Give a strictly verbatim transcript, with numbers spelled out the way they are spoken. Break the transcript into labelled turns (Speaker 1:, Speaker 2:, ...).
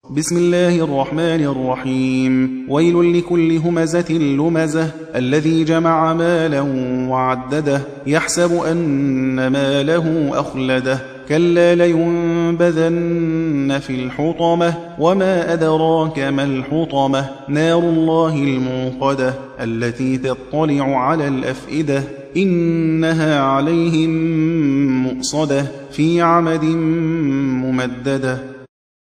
Speaker 1: بسم الله الرحمن الرحيم ويل لكل همزة لمزة الذي جمع مالا وعدده يحسب أن ماله أخلده كلا لينبذن في الحطمة وما أدراك ما الحطمة نار الله الموقدة التي تطلع على الأفئدة إنها عليهم مؤصدة في عمد ممددة